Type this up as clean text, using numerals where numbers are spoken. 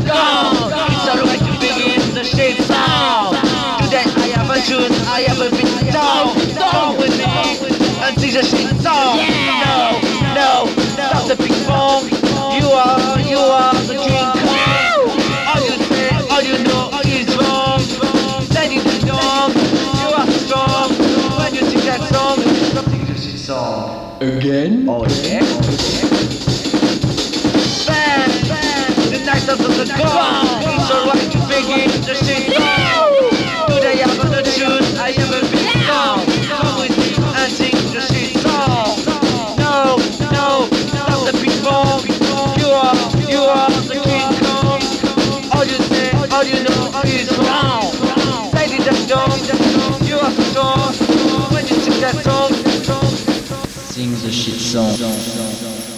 gone. It's alright to begin the shit song. Today I have a choose, I have a bit down. Come with me and sing the shit song. No, no, stop the big bong. You are the King Kong. All you say, all you know is wrong. Lady the dog, you are strong. When you sing that song, sing the shit song. Again? Oh yeah. Bang, the night of the gone. It's alright to begin the shit song. Today I'm gonna choose, I have a big song. Come with me and sing the shit song. No, no, stop the big bong. You are the King Kong. All you say, all you know is wrong. Lady the dog, you are strong. When you sing that song, Sing the shit song.